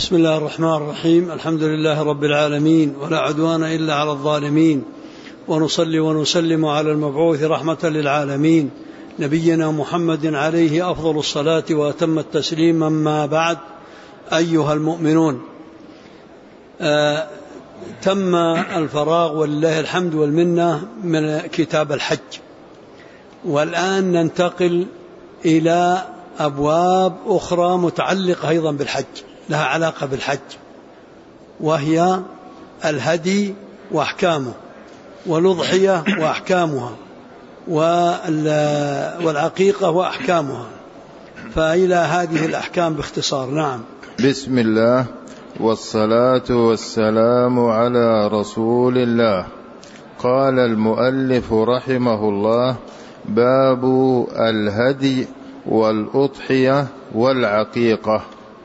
بسم الله الرحمن الرحيم. الحمد لله رب العالمين، ولا عدوان إلا على الظالمين، ونصلي ونسلم على المبعوث رحمة للعالمين نبينا محمد عليه أفضل الصلاة وأتم التسليم. أما بعد، أيها المؤمنون، تم الفراغ ولله الحمد والمنة من كتاب الحج، والآن ننتقل إلى أبواب أخرى متعلقة أيضا بالحج، لها علاقة بالحج، وهي الهدي وأحكامه، والأضحية وأحكامها، والعقيقة وأحكامها. فإلى هذه الأحكام باختصار. نعم. بسم الله والصلاة والسلام على رسول الله. قال المؤلف رحمه الله: باب الهدي والأضحية والعقيقة.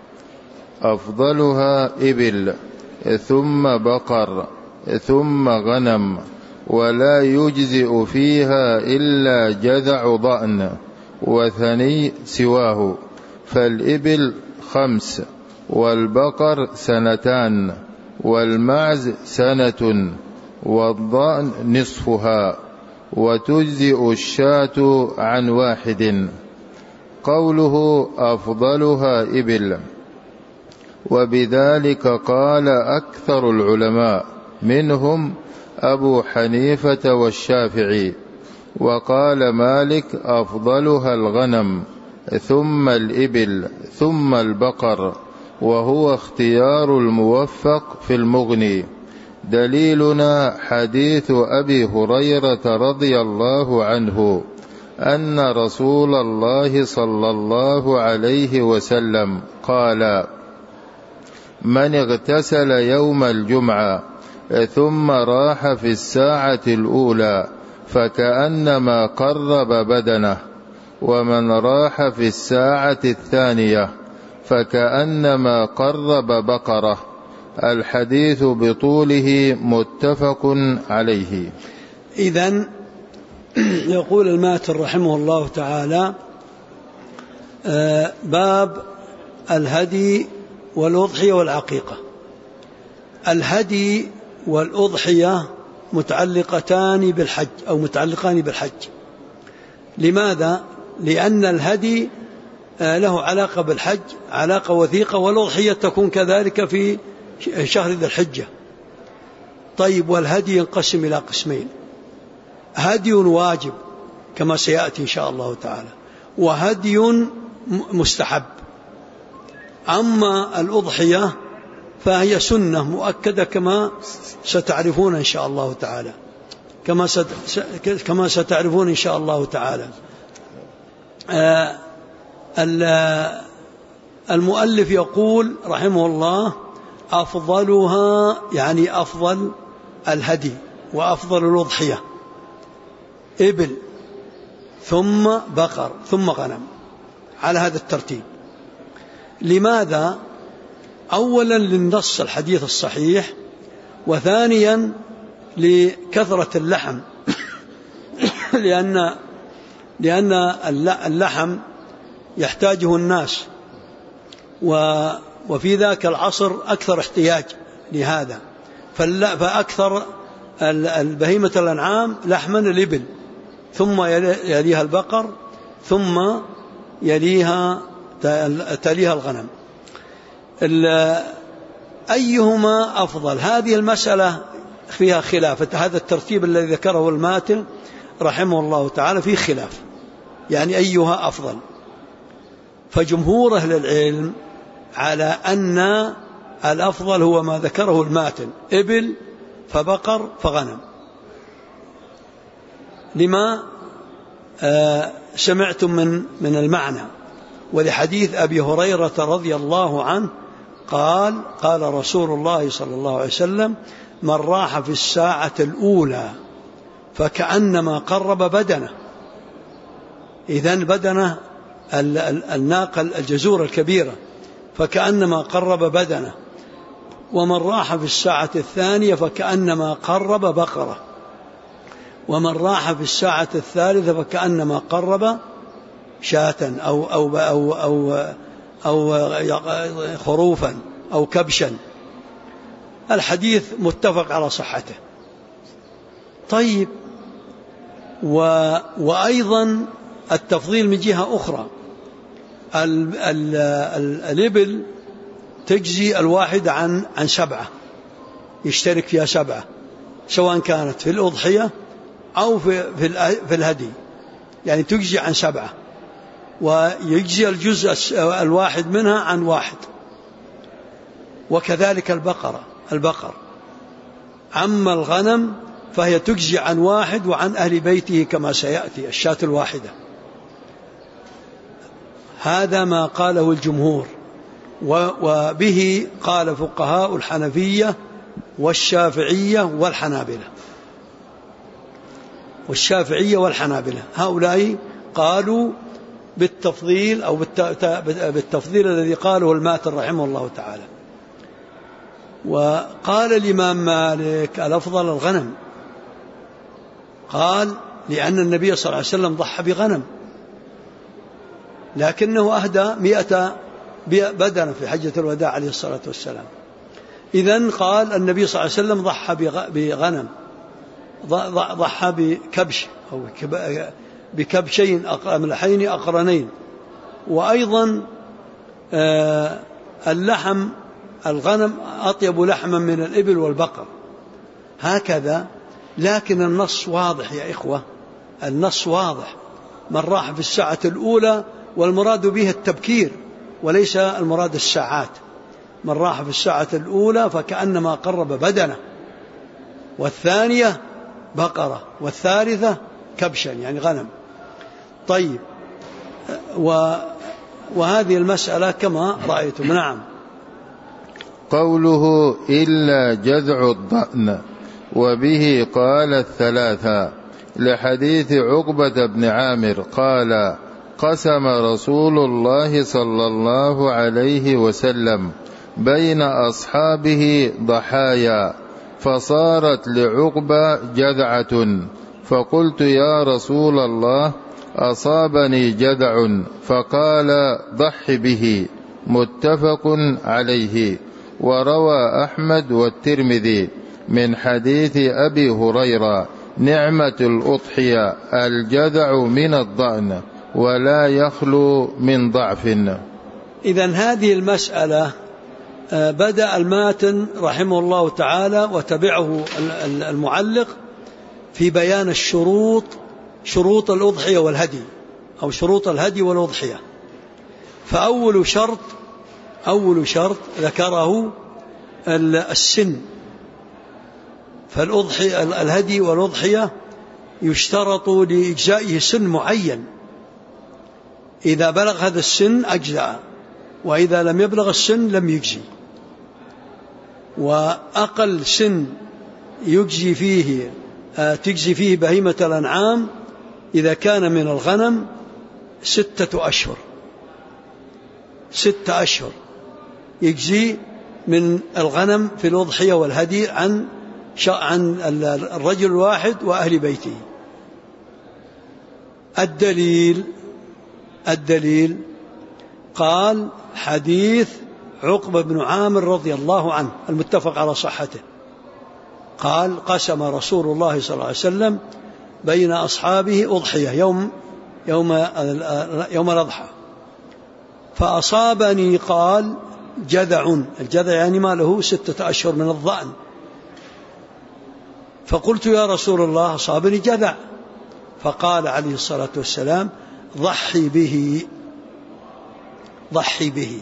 أفضلها إبل، ثم بقر، ثم غنم، ولا يجزئ فيها إلا جذع ضأن وثني سواه، فالإبل 5، والبقر 2، والمعز 1، والضأن نصفها، وتجزئ الشاة عن 1. قوله أفضلها إبل، وبذلك قال أكثر العلماء، منهم أبو حنيفة والشافعي. وقال مالك أفضلها الغنم، ثم الإبل، ثم البقر، وهو اختيار الموفق في المغني. دليلنا حديث أبي هريرة رضي الله عنه أن رسول الله صلى الله عليه وسلم قال: من اغتسل يوم الجمعة ثم راح في الساعة الأولى فكأنما قرب بدنه، ومن راح في الساعة الثانية فكأنما قرب بقرة. الحديث بطوله متفق عليه. إذن يقول الماتن رحمه الله تعالى: باب الهدي والأضحية والعقيقة. الهدي والأضحية متعلقتان بالحج أو متعلقان بالحج. لماذا؟ لأن الهدي له علاقة بالحج، علاقة وثيقة، والأضحية تكون كذلك في شهر ذي الحجة. طيب، والهدي ينقسم إلى قسمين: هدي واجب كما سيأتي إن شاء الله تعالى، وهدي مستحب. أما الأضحية فهي سنة مؤكدة كما ستعرفون إن شاء الله تعالى، كما ستعرفون إن شاء الله تعالى. المؤلف يقول رحمه الله: أفضلها، يعني أفضل الهدي وأفضل الأضحية، إبل، ثم بقر، ثم غنم، على هذا الترتيب. لماذا؟ أولا للنص الحديث الصحيح، وثانيا لكثرة اللحم لأن اللحم يحتاجه الناس، وفي ذاك العصر أكثر احتياج لهذا، فأكثر البهيمة الأنعام لحما الإبل، ثم يليها البقر، ثم تليها الغنم. أيهما أفضل؟ هذه المسألة فيها خلاف. هذا الترتيب الذي ذكره الماتن رحمه الله تعالى فيه خلاف، يعني أيها أفضل. فجمهور أهل العلم على أن الأفضل هو ما ذكره الماتن: إبل، فبقر، فغنم، لما سمعتم من المعنى، ولحديث أبي هريرة رضي الله عنه قال رسول الله صلى الله عليه وسلم: من راح في الساعة الأولى فكأنما قرب بدنه. إذن بدنه الناقة الجزور الكبيرة، فكأنما قرب بدنه. ومن راح في الساعة الثانية فكأنما قرب بقرة. ومن راح في الساعة الثالثة فكأنما قرب شاة أو خروفا أو كبشا. الحديث متفق على صحته. طيب، وأيضا التفضيل من جهة أخرى، الإبل تجزي الواحد عن 7، يشترك فيها 7، سواء كانت في الأضحية أو في الهدي، يعني تجزي عن 7، ويجزي الجزء الواحد منها عن 1. وكذلك البقر. أما الغنم فهي تجزي عن 1 وعن أهل بيته كما سيأتي، الشاة الواحدة. هذا ما قاله الجمهور، وبه قال فقهاء الحنفية والشافعية والحنابلة. هؤلاء قالوا بالتفضيل أو بالتفضيل الذي قاله الماتن رحمه الله تعالى. وقال الإمام مالك الأفضل الغنم، قال لأن النبي صلى الله عليه وسلم ضحى بغنم، لكنه أهدى 100 بدنة في حجة الوداع عليه الصلاة والسلام. إذن قال النبي صلى الله عليه وسلم ضحى بغنم، ضحى بكبش أو بكبشين أملحين أقرنين. وأيضا اللحم، الغنم أطيب لحما من الإبل والبقر، هكذا. لكن النص واضح يا إخوة، النص واضح. من راح في الساعة الأولى، والمراد به التبكير وليس المراد الساعات. من راح في الساعة الأولى فكأنما قرب بدنه، والثانية بقرة، والثالثة كبشا يعني غنم. طيب، وهذه المسألة كما رأيتم. نعم. قوله إلا جذع الضأن، وبه قال الثلاثة، لحديث عقبة بن عامر قال: قسم رسول الله صلى الله عليه وسلم بين أصحابه ضحايا، فصارت لعقبة جذعة، فقلت: يا رسول الله، أصابني جذع، فقال: ضح به. متفق عليه. وروى أحمد والترمذي من حديث أبي هريرة: نعمة الأضحية الجذع من الضأن، ولا يخلو من ضعف. إذن هذه المسألة بدأ الماتن رحمه الله تعالى وتبعه المعلق في بيان الشروط، شروط الأضحية والهدي، أو شروط الهدي والأضحية. فأول شرط ذكره السن. فالأضحية، الهدي والأضحية يشترط لإجزائه سن معين، إذا بلغ هذا السن أجزأ، وإذا لم يبلغ السن لم يجزي. وأقل سن تجزي فيه بهيمة الأنعام إذا كان من الغنم 6 أشهر. 6 أشهر يجزي من الغنم في الأضحية والهدي عن الرجل الواحد وأهل بيته. الدليل قال حديث عقبة بن عامر رضي الله عنه المتفق على صحته، قال: قسم رسول الله صلى الله عليه وسلم بين أصحابه أضحية يوم الأضحى، فأصابني، قال، جذع. الجذع يعني ما له 6 أشهر من الضأن. فقلت: يا رسول الله، أصابني جذع. فقال عليه الصلاة والسلام: ضحي به.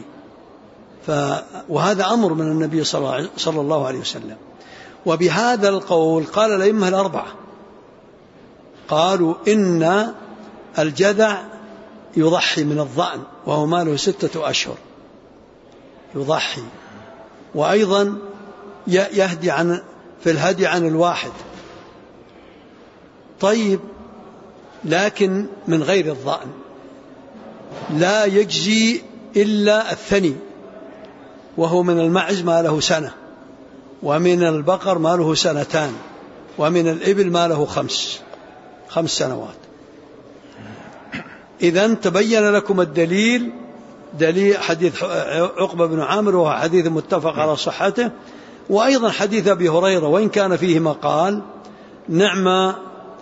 وهذا أمر من النبي صلى الله عليه وسلم. وبهذا القول قال الأئمة الأربعة، قالوا إن الجذع يضحي من الضأن وهو ماله 6 أشهر يضحي، وأيضا يهدي في الهدي عن الواحد. طيب، لكن من غير الضأن لا يجزي إلا الثني، وهو من المعز ما له 1 سنة، ومن البقر ما له 2 سنين، ومن الإبل ما له 5 سنوات. إذن تبين لكم الدليل دليل حديث عقبة بن عامر وهو حديث متفق على صحته، وأيضا حديث أبي هريرة وإن كان فيه مقال: نعمة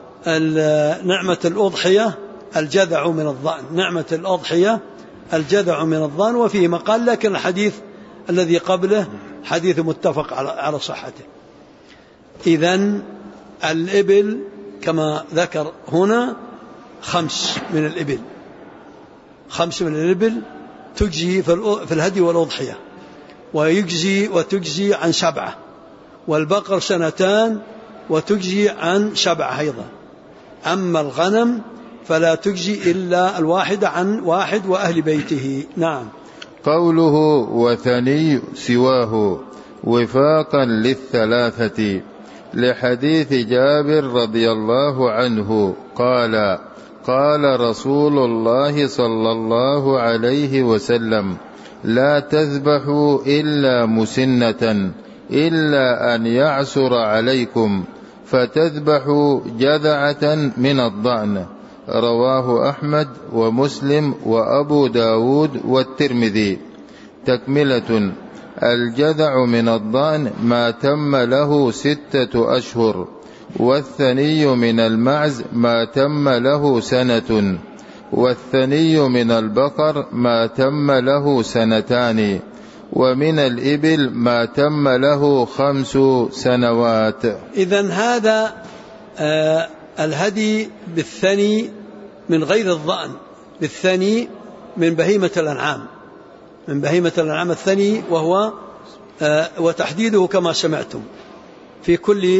الأضحية الجذع من الضأن، نعمة الأضحية الجذع من الضأن، وفيه مقال، لكن الحديث الذي قبله حديث متفق على صحته. إذن الإبل كما ذكر هنا 5 من الإبل، 5 من الإبل تجزي في الهدي والأضحية، وتجزي عن 7، والبقر 2 وتجزي عن 7 أيضا. أما الغنم فلا تجزي إلا الواحدة عن واحد وأهل بيته. نعم. قوله وثني سواه وفاقا للثلاثة، لحديث جابر رضي الله عنه قال: قال رسول الله صلى الله عليه وسلم: لا تذبحوا إلا مسنة إلا أن يعسر عليكم فتذبحوا جذعة من الضأن. رواه أحمد ومسلم وأبو داود والترمذي. تكملة: الجذع من الضأن ما تم له 6 أشهر، والثني من المعز ما تم له 1 سنة، والثني من البقر ما تم له 2، ومن الإبل ما تم له 5 سنوات. إذن هذا الهدي بالثني من غير الضأن، بالثني من بهيمة الأنعام، من بهيمة الأنعام الثني، وهو وتحديده كما سمعتم في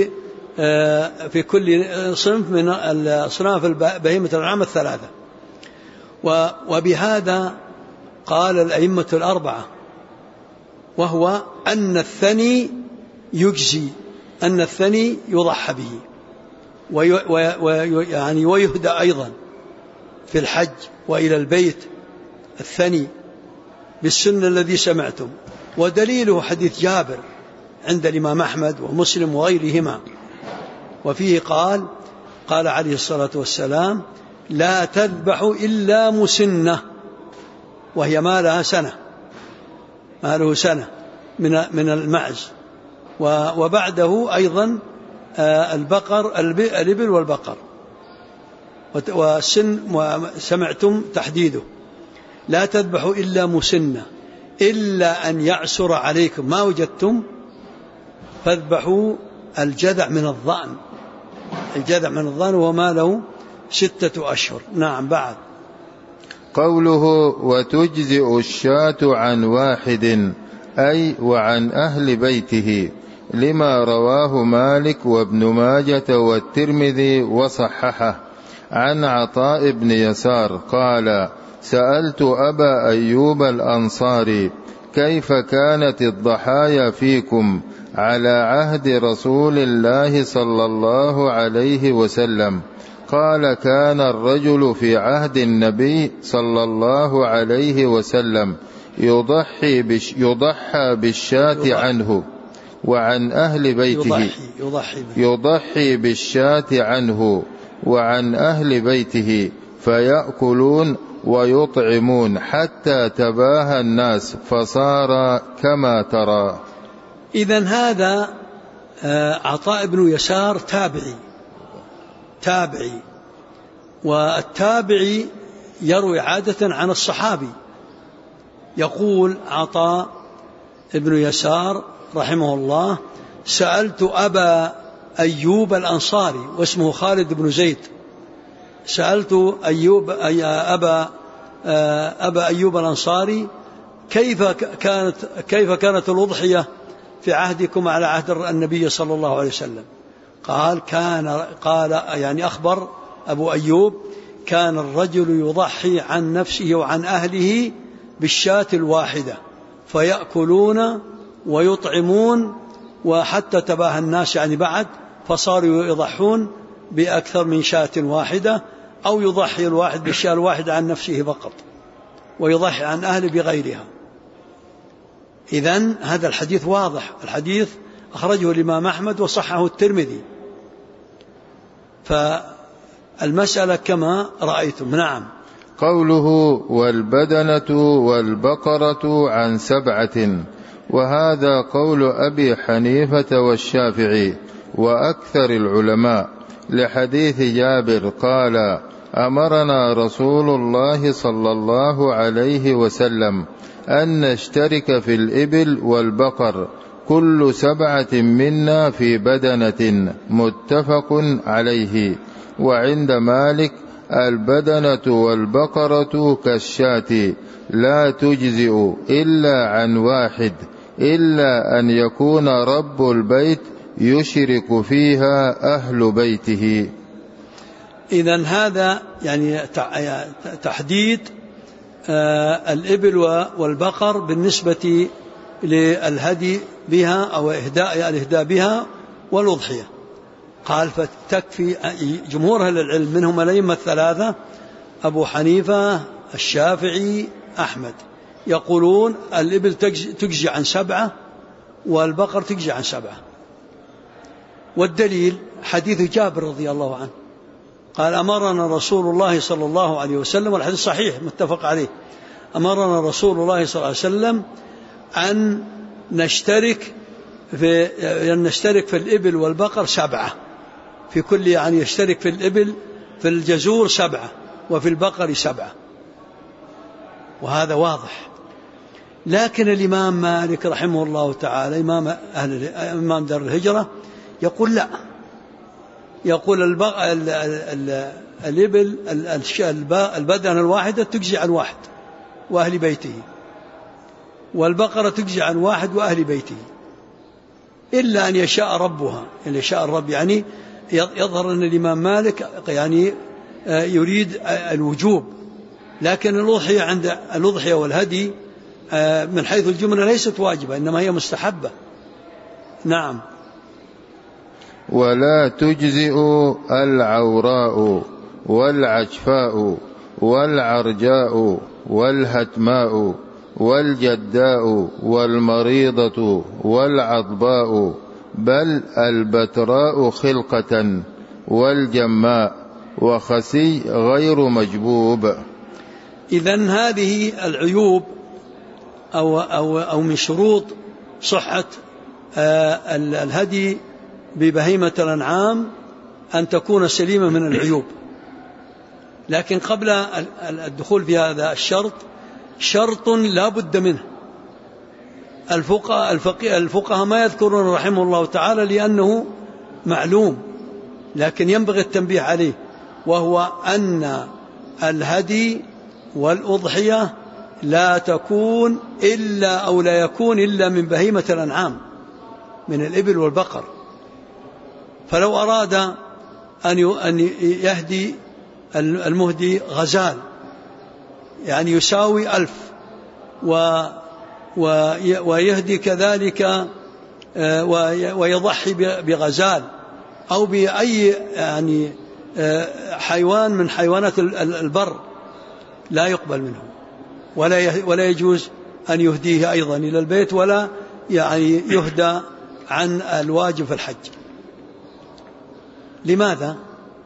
كل صنف من أصناف بهيمة الأنعام 3. وبهذا قال الأئمة 4، وهو أن الثني يجزي، أن الثني يضحى به ويهدى أيضا في الحج وإلى البيت الثني بالسنة الذي سمعتم. ودليله حديث جابر عند الإمام أحمد ومسلم وغيرهما، وفيه قال عليه الصلاة والسلام: لا تذبح إلا مسنة، وهي ما لها 1 سنة، ما له 1 سنة من المعز، وبعده أيضا البقر، الإبل والبقر، والسن سمعتم تحديده. لا تذبحوا إلا مسنة إلا أن يعسر عليكم، ما وجدتم فاذبحوا الجذع من الضأن، الجذع من الضأن وما له 6 أشهر. نعم. بعد قوله وتجزئ الشاة عن واحد، أي وعن أهل بيته، لما رواه مالك وابن ماجة والترمذي وصححه عن عطاء بن يسار قال: سألت أبا أيوب الأنصاري: كيف كانت الضحايا فيكم على عهد رسول الله صلى الله عليه وسلم؟ قال: كان الرجل في عهد النبي صلى الله عليه وسلم يضحى بالشاة عنه وعن أهل بيته، يضحي بالشاة عنه وعن أهل بيته، فيأكلون ويطعمون حتى تباهى الناس فصار كما ترى. إذن هذا عطاء بن يسار تابعي، والتابعي يروي عادة عن الصحابي. يقول عطاء بن يسار رحمه الله: سألت أبا أيوب الأنصاري، واسمه خالد بن زيد، سألت أبا أيوب الأنصاري: كيف كانت الأضحية في عهدكم على عهد النبي صلى الله عليه وسلم؟ قال يعني أخبر أبو أيوب: كان الرجل يضحي عن نفسه وعن أهله بالشاة الواحدة، فيأكلون ويطعمون وحتى تباهى الناس، يعني بعد فصاروا يضحون بأكثر من شاة واحدة، أو يضحي الواحد بالشاة الواحدة عن نفسه فقط ويضحي عن أهله بغيرها. إذن هذا الحديث واضح، الحديث أخرجه الإمام أحمد وصححه الترمذي، فالمسألة كما رأيتم. نعم. قوله والبدنة والبقرة عن 7، وهذا قول أبي حنيفة والشافعي وأكثر العلماء، لحديث جابر قال: أمرنا رسول الله صلى الله عليه وسلم أن نشترك في الإبل والبقر كل 7 منا في بدنة، متفق عليه. وعند مالك: البدنة والبقرة كالشاة لا تجزئ إلا عن واحد، إلا أن يكون رب البيت يشرك فيها أهل بيته. إذن هذا يعني تحديد الإبل والبقر بالنسبة للهدي بها أو الإهداء بها والأضحية. قال فتكفي. جمهور أهل العلم منهم الأئمة 3 أبو حنيفة الشافعي أحمد يقولون الإبل تجزي عن 7 والبقر تجزي عن 7. والدليل حديث جابر رضي الله عنه قال: أمرنا رسول الله صلى الله عليه وسلم، والحديث صحيح متفق عليه، أمرنا رسول الله صلى الله عليه وسلم أن نشترك في الإبل والبقر 7 في كل، يعني يشترك في الإبل في الجزور 7 وفي البقر 7، وهذا واضح. لكن الإمام مالك رحمه الله تعالى إمام دار الهجرة يقول لا، يقول الإبل البدنة الواحدة تجزي عن 1 وأهل بيته، والبقرة تجزي عن 1 وأهل بيته، إلا أن يشاء ربها، إن يشاء الرب. يعني يظهر أن الإمام مالك يعني يريد الوجوب، لكن الأضحية عند الأضحية والهدي من حيث الجملة ليست واجبة، إنما هي مستحبة. نعم. ولا تجزئ العوراء والعجفاء والعرجاء والهتماء والجداء والمريضة والعضباء، بل البتراء خلقة والجماء وخسي غير مجبوب. إذن هذه العيوب أو من شروط صحة الهدي ببهيمة الأنعام أن تكون سليمة من العيوب. لكن قبل الدخول في هذا الشرط، شرط لا بد منه. الفقهاء ما يذكرون رحمه الله تعالى لأنه معلوم، لكن ينبغي التنبيه عليه، وهو أن الهدي والأضحية لا تكون إلا أو لا يكون إلا من بهيمة الأنعام، من الإبل والبقر. فلو أراد أن يهدي المهدي غزال، يعني يساوي 1000، ويهدي كذلك ويضحي بغزال أو بأي يعني حيوان من حيوانات البر، لا يقبل منه، ولا يجوز أن يهديه أيضا إلى البيت، ولا يعني يهدى عن الواجب في الحج. لماذا؟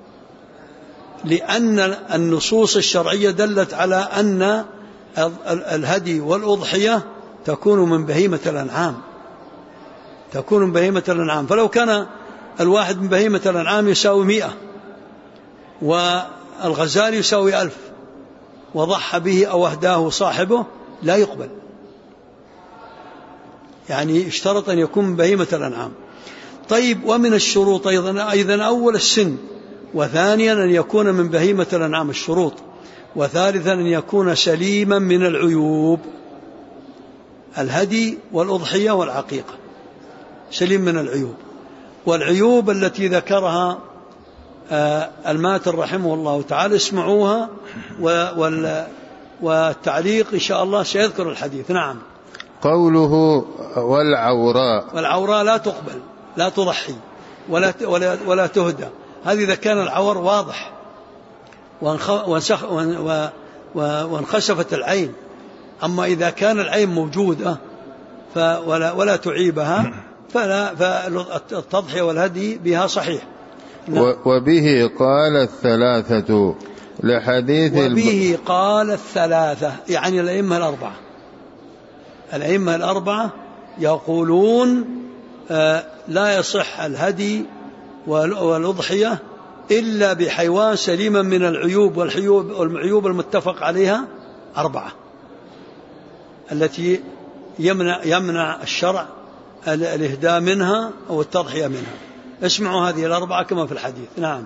لأن النصوص الشرعية دلت على أن الهدي والأضحية تكون من بهيمة الأنعام، تكون من بهيمة الأنعام. فلو كان الواحد من بهيمة الأنعام يساوي 100، والغزال يساوي 1000، وضحى به أو أهداه صاحبه، لا يقبل. يعني اشترط أن يكون من بهيمة الأنعام. طيب، ومن الشروط أيضا أول السن، وثانيا أن يكون من بهيمة الأنعام الشروط، وثالثا أن يكون سليما من العيوب. الهدي والأضحية والعقيقة سليم من العيوب، والعيوب التي ذكرها الماتر رحمه الله تعالى اسمعوها، والتعليق إن شاء الله سيذكر الحديث. نعم. قوله والعوراء لا تقبل، لا تضحي ولا تهدى. هذه إذا كان العور واضح وانخسفت العين. أما إذا كان العين موجودة ولا تعيبها فالتضحية والهدي بها صحيح. وبه قال 3. وبه قال الثلاثة، يعني الأئمة الأربعة. الأئمة الأربعة يقولون لا يصح الهدي والأضحية إلا بحيوان سليما من العيوب والعيوب المتفق عليها 4 التي يمنع الشرع الإهداء منها أو التضحية منها. اسمعوا هذه 4 كما في الحديث. نعم.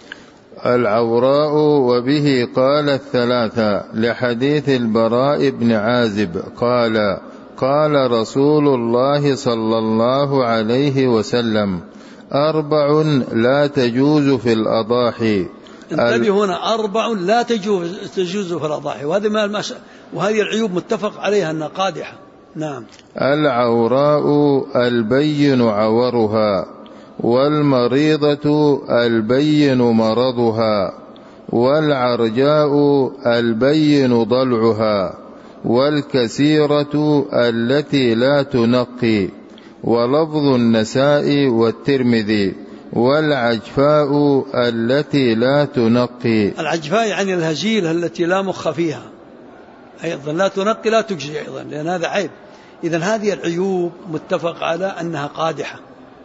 العوراء وبه قال الثلاثة، لحديث البراء بن عازب قال قال رسول الله صلى الله عليه وسلم 4 لا تجوز في الأضاحي. انتبهوا هنا، 4 لا تجوز في الأضاحي، وهذه العيوب متفق عليها أنها قادحة. نعم. العوراء البين عورها، والمريضة البين مرضها، والعرجاء البين ضلعها، والكسيرة التي لا تنقي، ولفظ النساء والترمذي، والعجفاء التي لا تنقي. العجفاء يعني الهزيل التي لا مخ فيها، أيضا لا تنقي لا تجزي أيضا، لأن هذا عيب. إذن هذه العيوب متفق على أنها قادحة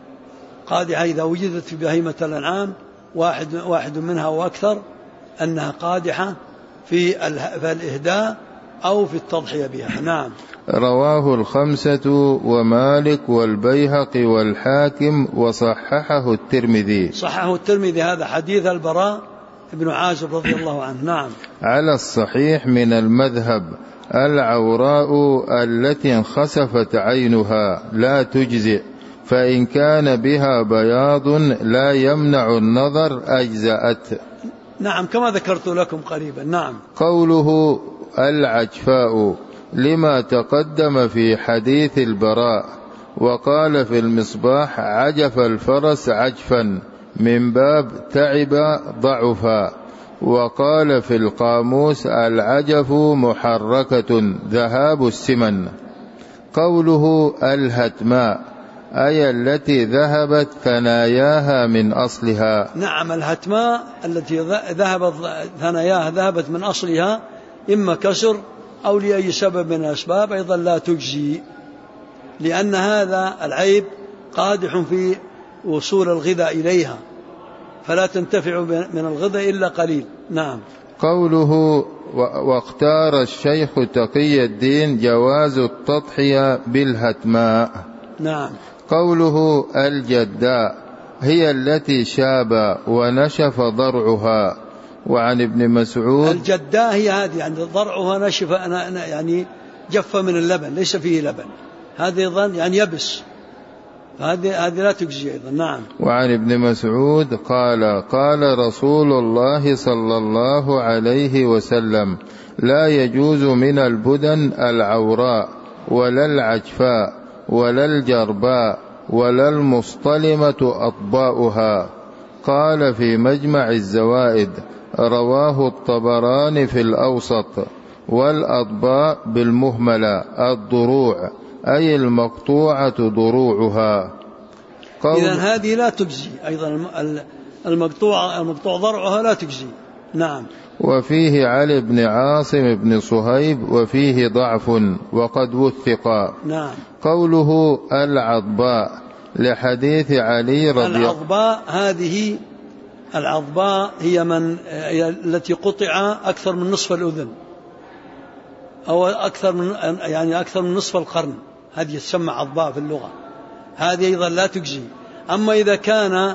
إذا وجدت في بهيمة الأنعام واحد منها وأكثر، أنها قادحة في الإهداء أو في التضحية بها. نعم. رواه 5 ومالك والبيهقي والحاكم وصححه الترمذي. صححه الترمذي هذا حديث البراء بن عازب رضي الله عنه. نعم. على الصحيح من المذهب العوراء التي انخسفت عينها لا تجزئ، فإن كان بها بياض لا يمنع النظر أجزأت. نعم كما ذكرت لكم قريبا. نعم. قوله العجفاء لما تقدم في حديث البراء، وقال في المصباح عجف الفرس عجفا من باب تعب ضعفا، وقال في القاموس العجف محركة ذهاب السمن. قوله الهتماء أي التي ذهبت ثناياها من أصلها. نعم الهتماء التي ذهبت ثناياها ذهبت من أصلها، إما كسر أو لأي سبب من الأسباب، أيضا لا تجزي، لأن هذا العيب قادح في وصول الغذاء إليها، فلا تنتفع من الغذاء إلا قليل. نعم. قوله واختار الشيخ تقي الدين جواز التضحية بالهتماء. نعم. قوله الجداء هي التي شاب ونشف ضرعها. وعن ابن مسعود الجداء هي هذه يعني ضرعها نشف، يعني جف من اللبن ليس فيه لبن، هذا أيضا يعني يبس، هذه لا تجزي أيضا. نعم. وعن ابن مسعود قال قال رسول الله صلى الله عليه وسلم لا يجوز من البدن العوراء ولا العجفاء ولا الجرباء ولا المصطلمة أطباؤها. قال في مجمع الزوائد رواه الطبراني في الأوسط. والأطباء بالمهملة الضروع أي المقطوعة ضروعها. إذن هذه لا تجزي أيضا، المقطوع ضرعها لا تجزي. نعم. وفيه علي بن عاصم بن صهيب وفيه ضعف وقد وثق. نعم. قوله العضباء لحديث علي رضي الله عنه. العضباء هذه العضباء هي التي قطع أكثر من نصف الأذن أو أكثر من نصف القرن، هذه تسمى عضباء في اللغة، هذه أيضا لا تجزي. أما إذا كان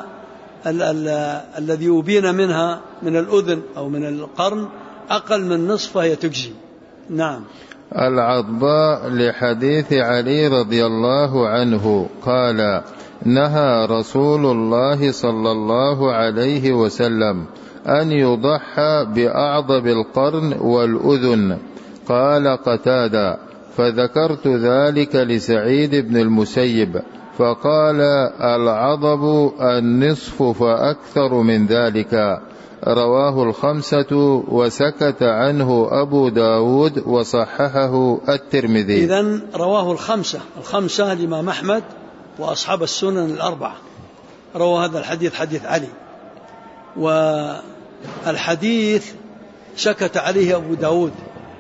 الذي يبين منها من الأذن أو من القرن أقل من نصف فهي تجزي. نعم. العضباء لحديث علي رضي الله عنه قال نهى رسول الله صلى الله عليه وسلم أن يضحى بأعضب القرن والأذن. قال قتادة فذكرت ذلك لسعيد بن المسيب فقال العضب النصف فأكثر من ذلك. رواه 5 وسكت عنه أبو داود وصححه الترمذي. إذن رواه الخمسة الإمام أحمد وأصحاب السنن 4 روى هذا الحديث، حديث علي. والحديث سكت عليه أبو داود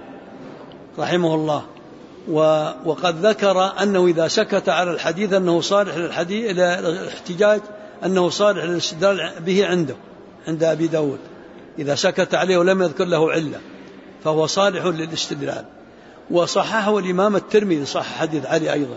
رحمه الله، وقد ذكر أنه إذا سكت على الحديث أنه صالح للحديث إلى الاحتجاج، أنه صالح للاستدلال به عند أبي داود، إذا سكت عليه ولم يذكر له علة فهو صالح للاستدلال. وصححه الإمام الترمذي، صح حديث علي أيضا.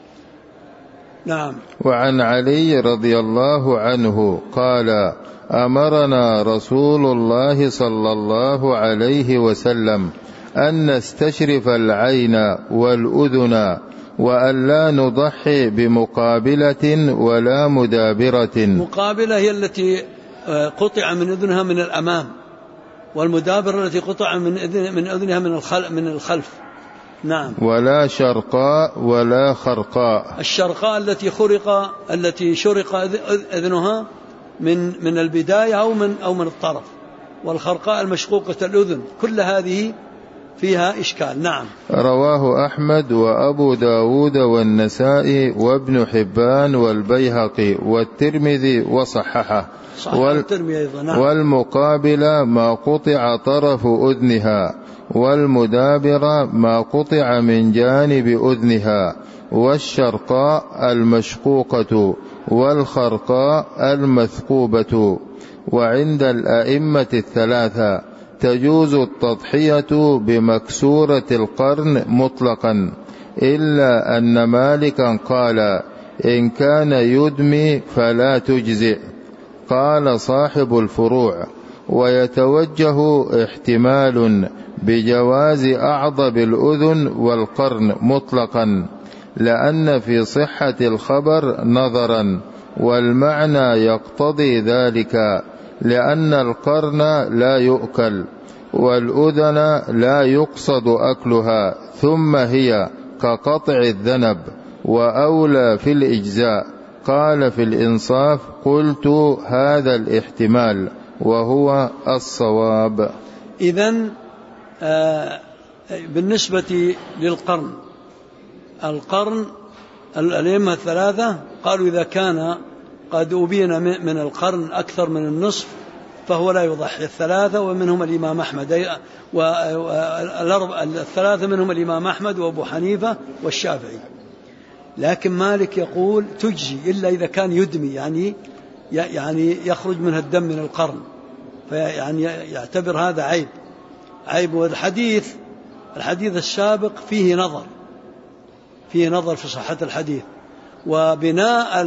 نعم. وعن علي رضي الله عنه قال: أمرنا رسول الله صلى الله عليه وسلم أن نستشرف العين والأذن، وأن لا نضحي بمقابلة ولا مدابرة. مقابلة هي التي قطع من أذنها من الأمام، والمدابرة التي قطع من أذنها من الخلف. نعم. ولا شرقاء ولا خرقاء. الشرقاء التي شرق أذنها من البداية أو من الطرف، والخرقاء المشقوقة الأذن، كل هذه فيها إشكال. نعم. رواه أحمد وأبو داود والنسائي وابن حبان والبيهقي والترمذي وصححه. نعم. والمقابل ما قطع طرف أذنها، والمدابر ما قطع من جانب أذنها، والشرقاء المشقوقة، والخرقاء المثقوبة. وعند الأئمة الثلاثة تجوز التضحية بمكسورة القرن مطلقا، إلا أن مالكا قال: إن كان يدمي فلا تجزئ. قال صاحب الفروع: ويتوجه احتمال بجواز أعضب الأذن والقرن مطلقا، لأن في صحة الخبر نظرا، والمعنى يقتضي ذلك، لأن القرن لا يؤكل، والأذن لا يقصد أكلها، ثم هي كقطع الذنب، وأولى في الإجزاء. قال في الإنصاف: قلت هذا الاحتمال وهو الصواب. إذن بالنسبة للقرن، الأئمة الثلاثة قالوا إذا كان قد أبين من القرن أكثر من النصف فهو لا يضحي. الثلاثة ومنهم الإمام أحمد، الثلاثة منهم الإمام أحمد وأبو حنيفة والشافعي. لكن مالك يقول تجزي إلا إذا كان يدمي، يعني يخرج منها الدم من القرن، فيعني يعتبر هذا عيب. والحديث السابق فيه نظر في صحة الحديث، وبناء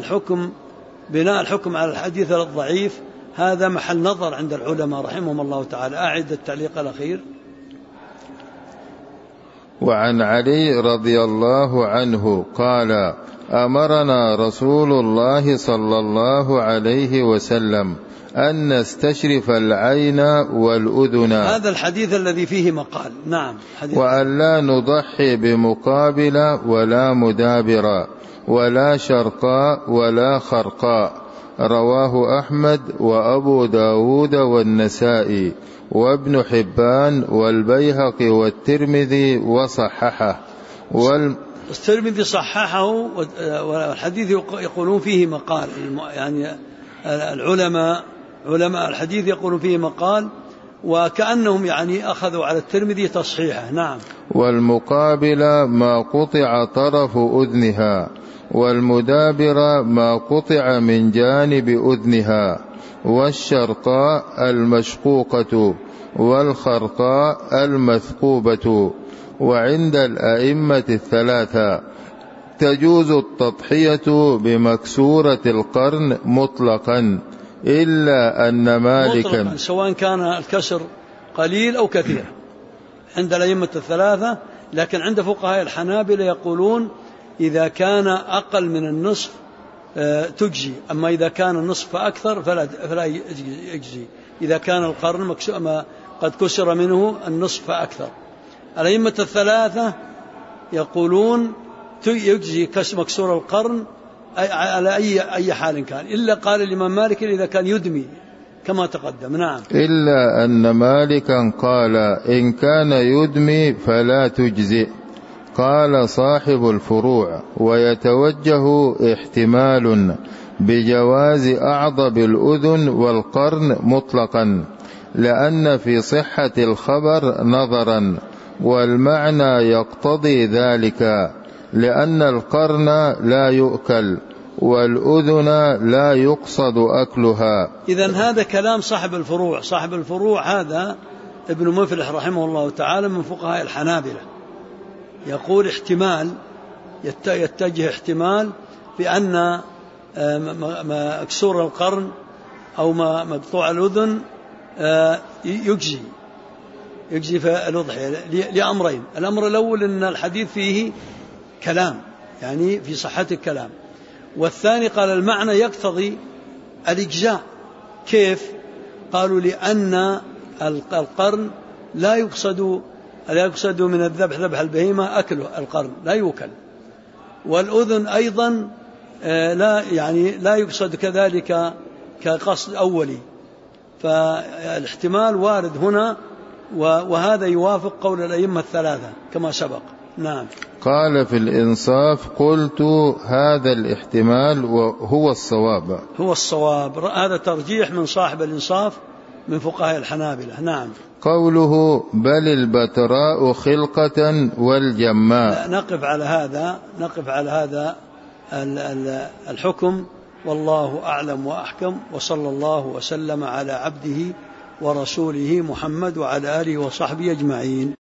الحكم على الحديث الضعيف هذا محل نظر عند العلماء رحمهم الله تعالى. أعد التعليق الأخير. وعن علي رضي الله عنه قال: أمرنا رسول الله صلى الله عليه وسلم أن نستشرف العين والأذن. هذا الحديث الذي فيه مقال. نعم. وأن لا نضحي بمقابل ولا مدابر، ولا شرقاء ولا خرقاء. رواه أحمد وأبو داود والنسائي وابن حبان والبيهقي والترمذي وصححه. الترمذي صححه، والحديث يقولون فيه مقال، يعني علماء الحديث يقولون فيه مقال، وكأنهم يعني أخذوا على الترمذي تصحيحه. نعم. والمقابل ما قطع طرف أذنها، والمدابر ما قطع من جانب أذنها، والشرقاء المشقوقة، والخرقاء المثقوبة. وعند الأئمة الثلاثة تجوز التضحية بمكسورة القرن مطلقا، إلا أن مالكا مطلقا سواء كان الكسر قليل أو كثير عند الأئمة الثلاثة. لكن عند فقهاء الحنابلة يقولون إذا كان أقل من النصف تجزي، أما إذا كان النصف فأكثر فلا يجزي، إذا كان القرن قد كسر منه النصف فأكثر. الأئمة الثلاثة يقولون يجزي مكسور القرن على أي حال كان، إلا قال الإمام مالك إذا كان يدمي كما تقدم. نعم. إلا أن مالكا قال: إن كان يدمي فلا تجزئ. قال صاحب الفروع: ويتوجه احتمال بجواز أعضب الأذن والقرن مطلقا، لأن في صحة الخبر نظرا، والمعنى يقتضي ذلك، لأن القرن لا يؤكل والأذن لا يقصد أكلها. إذن هذا كلام صاحب الفروع. صاحب الفروع هذا ابن مفلح رحمه الله تعالى من فقهاء الحنابلة، يقول احتمال، يتجه احتمال بأن مكسور القرن أو مقطوع الأذن يجزي في الأضحية لأمرين. الأمر الأول أن الحديث فيه كلام، يعني في صحة الكلام، والثاني قال المعنى يقتضي الإجزاء. كيف؟ قالوا لأن القرن لا يقصد من الذبح ذبح البهيمة أكله، القرن لا يوكل، والأذن أيضا لا يقصد كذلك كقصد أولي، فالاحتمال وارد هنا، وهذا يوافق قول الأئمة الثلاثة كما سبق. نعم. قال في الإنصاف: قلت هذا الاحتمال وهو الصواب. هو الصواب، هذا ترجيح من صاحب الإنصاف من فقهاء الحنابلة. نعم. قوله: بل البتراء خلقة والجماء. نقف على هذا الحكم، والله أعلم وأحكم، وصلى الله وسلم على عبده ورسوله محمد وعلى آله وصحبه أجمعين.